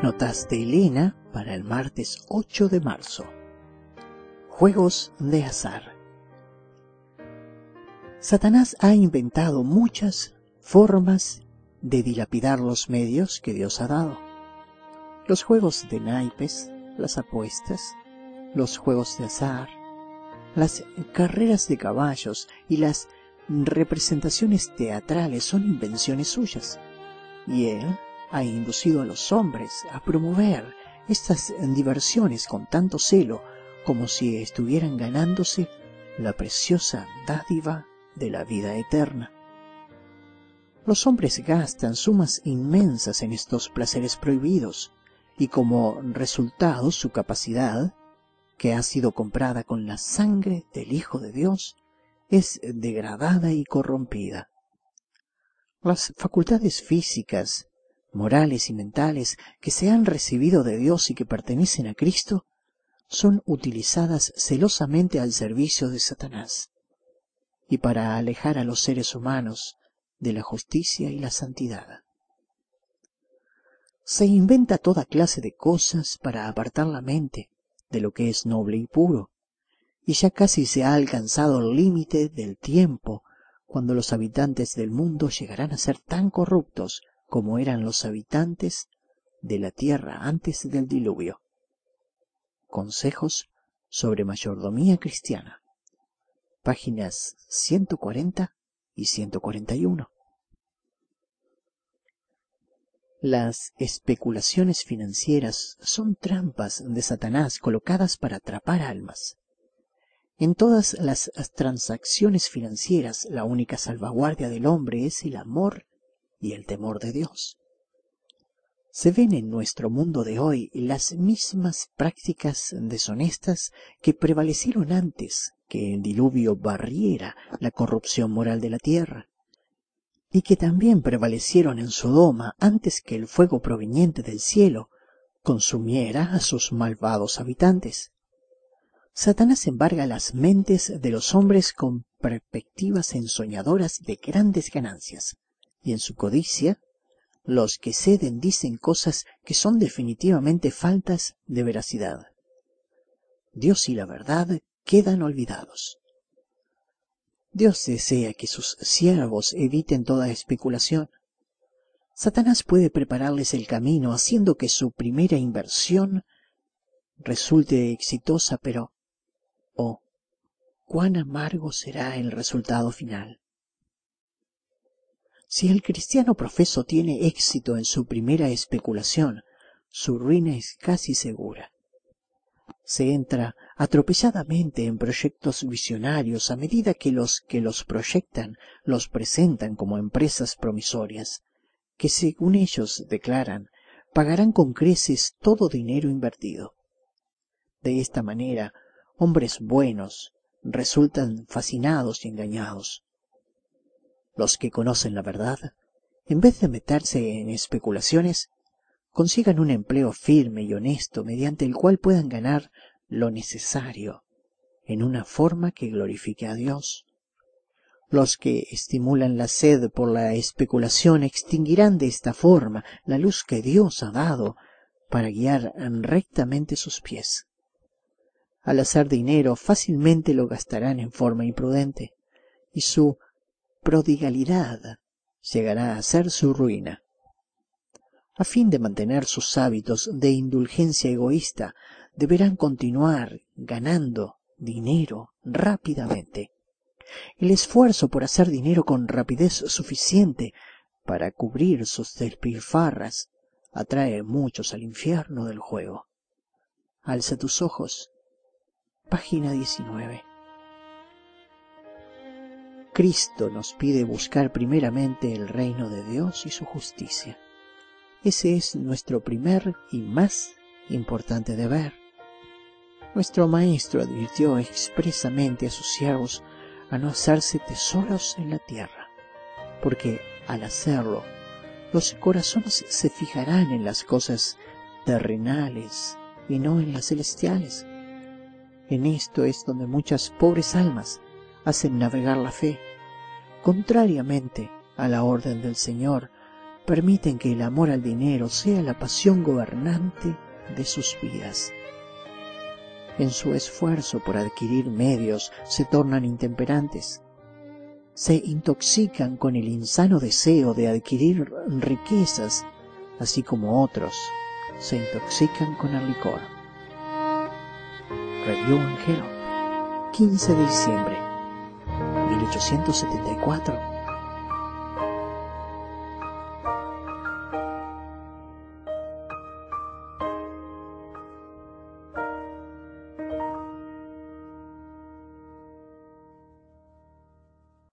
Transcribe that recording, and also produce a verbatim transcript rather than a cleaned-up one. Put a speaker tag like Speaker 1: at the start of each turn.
Speaker 1: notas de Elena para el martes ocho de marzo. Juegos de azar. Satanás ha inventado muchas formas de dilapidar los medios que Dios ha dado. Los juegos de naipes, las apuestas, los juegos de azar, las carreras de caballos y las representaciones teatrales son invenciones suyas. Y él ha inducido a los hombres a promover estas diversiones con tanto celo como si estuvieran ganándose la preciosa dádiva de la vida eterna. Los hombres gastan sumas inmensas en estos placeres prohibidos, y como resultado su capacidad, que ha sido comprada con la sangre del Hijo de Dios, es degradada y corrompida. Las facultades físicas, morales y mentales que se han recibido de Dios y que pertenecen a Cristo, son utilizadas celosamente al servicio de Satanás y para alejar a los seres humanos de la justicia y la santidad. Se inventa toda clase de cosas para apartar la mente de lo que es noble y puro, y ya casi se ha alcanzado el límite del tiempo cuando los habitantes del mundo llegarán a ser tan corruptos como eran los habitantes de la tierra antes del diluvio. Consejos sobre mayordomía cristiana, páginas ciento cuarenta y ciento cuarenta y uno. Las especulaciones financieras son trampas de Satanás colocadas para atrapar almas. En todas las transacciones financieras, la única salvaguardia del hombre es el amor y el temor de Dios. Se ven en nuestro mundo de hoy las mismas prácticas deshonestas que prevalecieron antes que el diluvio barriera la corrupción moral de la tierra, y que también prevalecieron en Sodoma antes que el fuego proveniente del cielo consumiera a sus malvados habitantes. Satanás embarga las mentes de los hombres con perspectivas ensoñadoras de grandes ganancias, y en su codicia, los que ceden dicen cosas que son definitivamente faltas de veracidad. Dios y la verdad quedan olvidados. Dios desea que sus siervos eviten toda especulación. Satanás puede prepararles el camino haciendo que su primera inversión resulte exitosa, pero oh, cuán amargo será el resultado final. Si el cristiano profeso tiene éxito en su primera especulación, su ruina es casi segura. Se entra atropelladamente en proyectos visionarios a medida que los que los proyectan los presentan como empresas promisorias, que según ellos declaran, pagarán con creces todo dinero invertido. De esta manera, hombres buenos resultan fascinados y engañados. Los que conocen la verdad, en vez de meterse en especulaciones, consigan un empleo firme y honesto mediante el cual puedan ganar lo necesario en una forma que glorifique a Dios. Los que estimulan la sed por la especulación extinguirán de esta forma la luz que Dios ha dado para guiar rectamente sus pies. Al hacer dinero fácilmente lo gastarán en forma imprudente, y su prodigalidad llegará a ser su ruina. A fin de mantener sus hábitos de indulgencia egoísta, deberán continuar ganando dinero rápidamente. El esfuerzo por hacer dinero con rapidez suficiente para cubrir sus despilfarras atrae muchos al infierno del juego. Alza tus ojos. Página diecinueve. Cristo nos pide buscar primeramente el reino de Dios y su justicia. Ese es nuestro primer y más importante deber. Nuestro Maestro advirtió expresamente a sus siervos a no hacerse tesoros en la tierra, porque al hacerlo, los corazones se fijarán en las cosas terrenales y no en las celestiales. En esto es donde muchas pobres almas hacen navegar la fe, contrariamente a la orden del Señor, permiten que el amor al dinero sea la pasión gobernante de sus vidas. En su esfuerzo por adquirir medios se tornan intemperantes. Se intoxican con el insano deseo de adquirir riquezas, así como otros se intoxican con el licor. Review and Herald, quince de diciembre mil ochocientos setenta y cuatro.